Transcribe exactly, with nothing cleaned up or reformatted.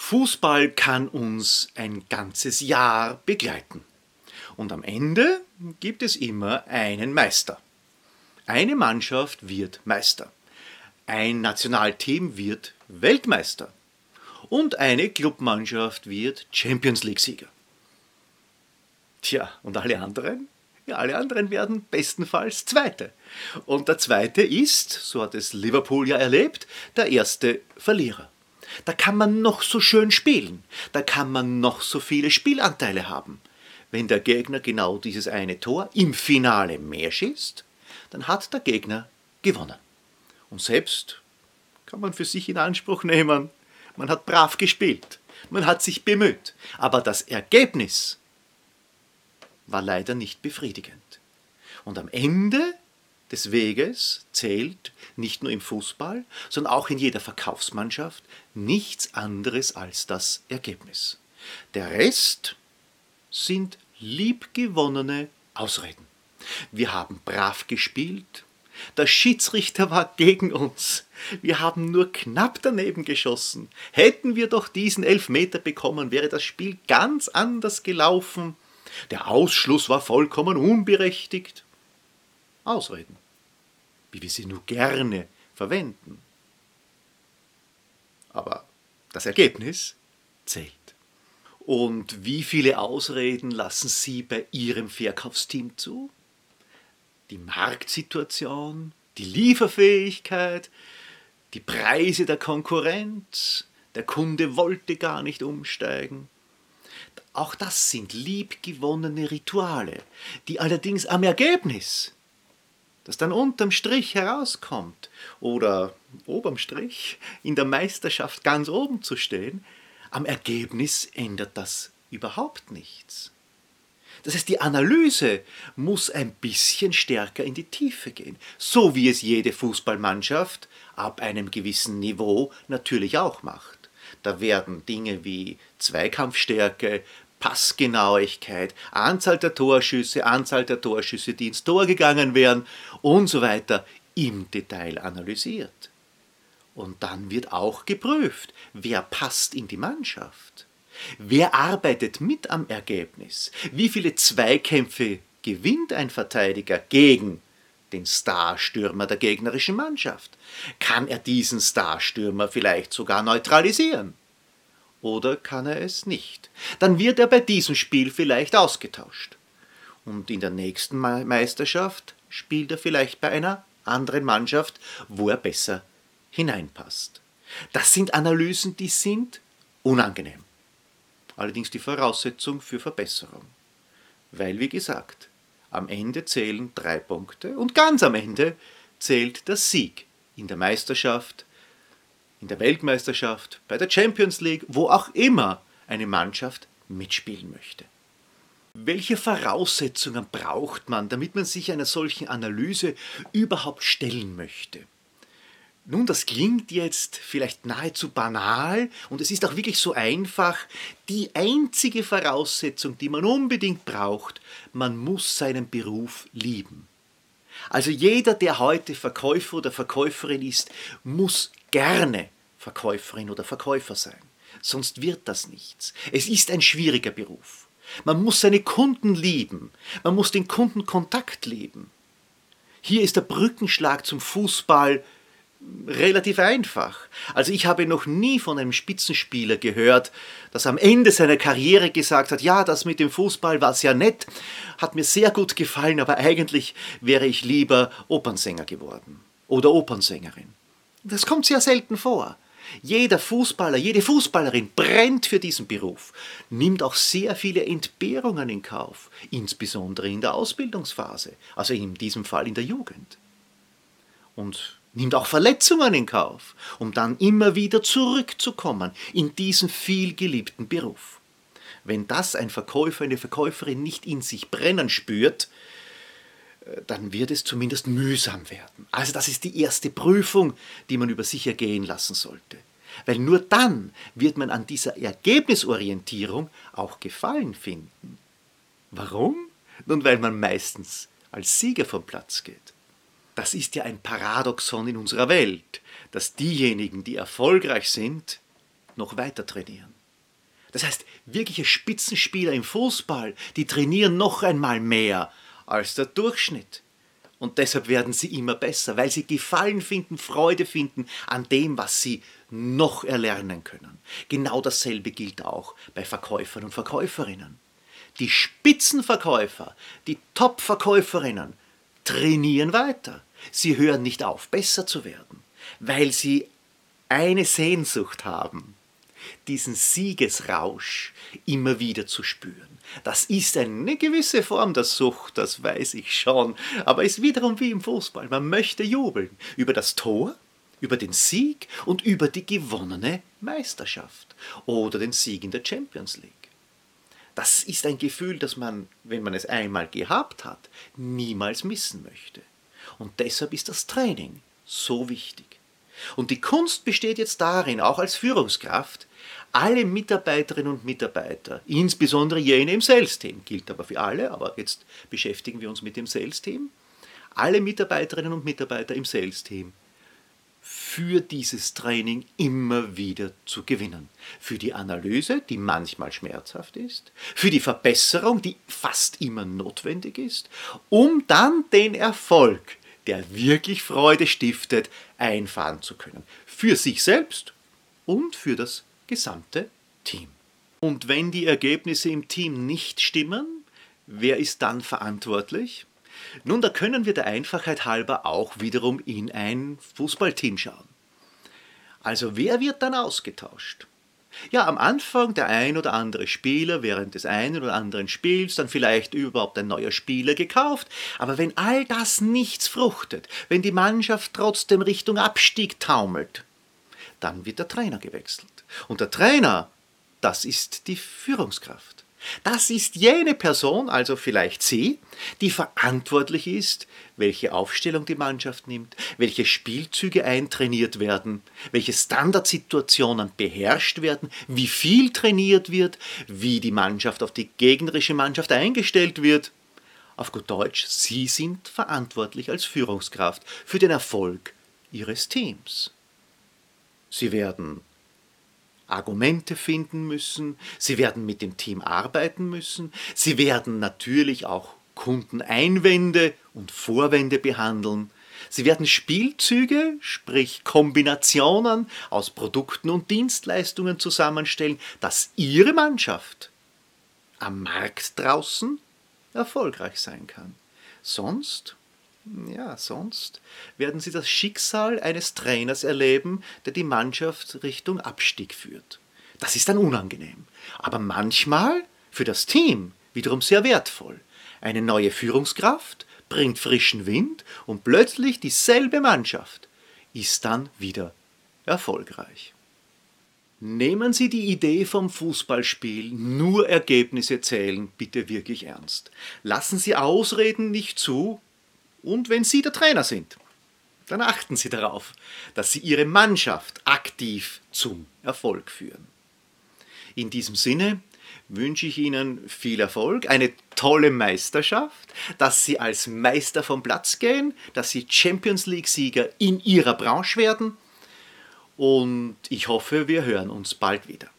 Fußball kann uns ein ganzes Jahr begleiten. Und am Ende gibt es immer einen Meister. Eine Mannschaft wird Meister. Ein Nationalteam wird Weltmeister. Und eine Clubmannschaft wird Champions League-Sieger. Tja, und alle anderen? Ja, alle anderen werden bestenfalls Zweite. Und der Zweite ist, so hat es Liverpool ja erlebt, der erste Verlierer. Da kann man noch so schön spielen, da kann man noch so viele Spielanteile haben. Wenn der Gegner genau dieses eine Tor im Finale mehr schießt, dann hat der Gegner gewonnen. Und selbst kann man für sich in Anspruch nehmen, man hat brav gespielt, man hat sich bemüht, aber das Ergebnis war leider nicht befriedigend. Und am Ende des Weges zählt nicht nur im Fußball, sondern auch in jeder Verkaufsmannschaft nichts anderes als das Ergebnis. Der Rest sind liebgewonnene Ausreden. Wir haben brav gespielt, der Schiedsrichter war gegen uns, wir haben nur knapp daneben geschossen. Hätten wir doch diesen Elfmeter bekommen, wäre das Spiel ganz anders gelaufen. Der Ausschluss war vollkommen unberechtigt. Ausreden, wie wir sie nur gerne verwenden. Aber das Ergebnis zählt. Und wie viele Ausreden lassen Sie bei Ihrem Verkaufsteam zu? Die Marktsituation, die Lieferfähigkeit, die Preise der Konkurrenz, der Kunde wollte gar nicht umsteigen. Auch das sind liebgewonnene Rituale, die allerdings am Ergebnis, das dann unterm Strich herauskommt oder oberm Strich in der Meisterschaft ganz oben zu stehen, am Ergebnis ändert das überhaupt nichts. Das heißt, die Analyse muss ein bisschen stärker in die Tiefe gehen, so wie es jede Fußballmannschaft ab einem gewissen Niveau natürlich auch macht. Da werden Dinge wie Zweikampfstärke, Passgenauigkeit, Anzahl der Torschüsse, Anzahl der Torschüsse, die ins Tor gegangen wären und so weiter im Detail analysiert. Und dann wird auch geprüft, wer passt in die Mannschaft. Wer arbeitet mit am Ergebnis? Wie viele Zweikämpfe gewinnt ein Verteidiger gegen den Starstürmer der gegnerischen Mannschaft? Kann er diesen Starstürmer vielleicht sogar neutralisieren? Oder kann er es nicht? Dann wird er bei diesem Spiel vielleicht ausgetauscht. Und in der nächsten Meisterschaft spielt er vielleicht bei einer anderen Mannschaft, wo er besser hineinpasst. Das sind Analysen, die sind unangenehm. Allerdings die Voraussetzung für Verbesserung. Weil, wie gesagt, am Ende zählen drei Punkte und ganz am Ende zählt der Sieg in der Meisterschaft, in der Weltmeisterschaft, bei der Champions League, wo auch immer eine Mannschaft mitspielen möchte. Welche Voraussetzungen braucht man, damit man sich einer solchen Analyse überhaupt stellen möchte? Nun, das klingt jetzt vielleicht nahezu banal und es ist auch wirklich so einfach. Die einzige Voraussetzung, die man unbedingt braucht, man muss seinen Beruf lieben. Also jeder, der heute Verkäufer oder Verkäuferin ist, muss gerne Verkäuferin oder Verkäufer sein. Sonst wird das nichts. Es ist ein schwieriger Beruf. Man muss seine Kunden lieben. Man muss den Kundenkontakt lieben. Hier ist der Brückenschlag zum Fußball relativ einfach. Also ich habe noch nie von einem Spitzenspieler gehört, das am Ende seiner Karriere gesagt hat, ja, das mit dem Fußball war sehr nett, hat mir sehr gut gefallen, aber eigentlich wäre ich lieber Opernsänger geworden oder Opernsängerin. Das kommt sehr selten vor. Jeder Fußballer, jede Fußballerin brennt für diesen Beruf, nimmt auch sehr viele Entbehrungen in Kauf, insbesondere in der Ausbildungsphase, also in diesem Fall in der Jugend. Und nimmt auch Verletzungen in Kauf, um dann immer wieder zurückzukommen in diesen vielgeliebten Beruf. Wenn das ein Verkäufer, eine Verkäuferin nicht in sich brennen spürt, dann wird es zumindest mühsam werden. Also das ist die erste Prüfung, die man über sich ergehen lassen sollte. Weil nur dann wird man an dieser Ergebnisorientierung auch Gefallen finden. Warum? Nun, weil man meistens als Sieger vom Platz geht. Das ist ja ein Paradoxon in unserer Welt, dass diejenigen, die erfolgreich sind, noch weiter trainieren. Das heißt, wirkliche Spitzenspieler im Fußball, die trainieren noch einmal mehr als der Durchschnitt. Und deshalb werden sie immer besser, weil sie Gefallen finden, Freude finden an dem, was sie noch erlernen können. Genau dasselbe gilt auch bei Verkäufern und Verkäuferinnen. Die Spitzenverkäufer, die Top-Verkäuferinnen trainieren weiter. Sie hören nicht auf, besser zu werden, weil sie eine Sehnsucht haben, diesen Siegesrausch immer wieder zu spüren. Das ist eine gewisse Form der Sucht, das weiß ich schon, aber ist wiederum wie im Fußball. Man möchte jubeln über das Tor, über den Sieg und über die gewonnene Meisterschaft oder den Sieg in der Champions League. Das ist ein Gefühl, das man, wenn man es einmal gehabt hat, niemals missen möchte. Und deshalb ist das Training so wichtig. Und die Kunst besteht jetzt darin, auch als Führungskraft, alle Mitarbeiterinnen und Mitarbeiter, insbesondere jene im Sales-Team, gilt aber für alle, aber jetzt beschäftigen wir uns mit dem Sales-Team, alle Mitarbeiterinnen und Mitarbeiter im Sales-Team für dieses Training immer wieder zu gewinnen. Für die Analyse, die manchmal schmerzhaft ist, für die Verbesserung, die fast immer notwendig ist, um dann den Erfolg, der wirklich Freude stiftet, einfahren zu können. Für sich selbst und für das gesamte Team. Und wenn die Ergebnisse im Team nicht stimmen, wer ist dann verantwortlich? Nun, da können wir der Einfachheit halber auch wiederum in ein Fußballteam schauen. Also wer wird dann ausgetauscht? Ja, am Anfang der ein oder andere Spieler während des einen oder anderen Spiels, dann vielleicht überhaupt ein neuer Spieler gekauft. Aber wenn all das nichts fruchtet, wenn die Mannschaft trotzdem Richtung Abstieg taumelt, dann wird der Trainer gewechselt. Und der Trainer, das ist die Führungskraft. Das ist jene Person, also vielleicht Sie, die verantwortlich ist, welche Aufstellung die Mannschaft nimmt, welche Spielzüge eintrainiert werden, welche Standardsituationen beherrscht werden, wie viel trainiert wird, wie die Mannschaft auf die gegnerische Mannschaft eingestellt wird. Auf gut Deutsch, Sie sind verantwortlich als Führungskraft für den Erfolg Ihres Teams. Sie werden Argumente finden müssen, Sie werden mit dem Team arbeiten müssen, Sie werden natürlich auch Kundeneinwände und Vorwände behandeln, Sie werden Spielzüge, sprich Kombinationen aus Produkten und Dienstleistungen zusammenstellen, dass Ihre Mannschaft am Markt draußen erfolgreich sein kann. Sonst Ja, sonst werden Sie das Schicksal eines Trainers erleben, der die Mannschaft Richtung Abstieg führt. Das ist dann unangenehm, aber manchmal für das Team wiederum sehr wertvoll. Eine neue Führungskraft bringt frischen Wind und plötzlich dieselbe Mannschaft ist dann wieder erfolgreich. Nehmen Sie die Idee vom Fußballspiel, nur Ergebnisse zählen, bitte wirklich ernst. Lassen Sie Ausreden nicht zu. Und wenn Sie der Trainer sind, dann achten Sie darauf, dass Sie Ihre Mannschaft aktiv zum Erfolg führen. In diesem Sinne wünsche ich Ihnen viel Erfolg, eine tolle Meisterschaft, dass Sie als Meister vom Platz gehen, dass Sie Champions League-Sieger in Ihrer Branche werden und ich hoffe, wir hören uns bald wieder.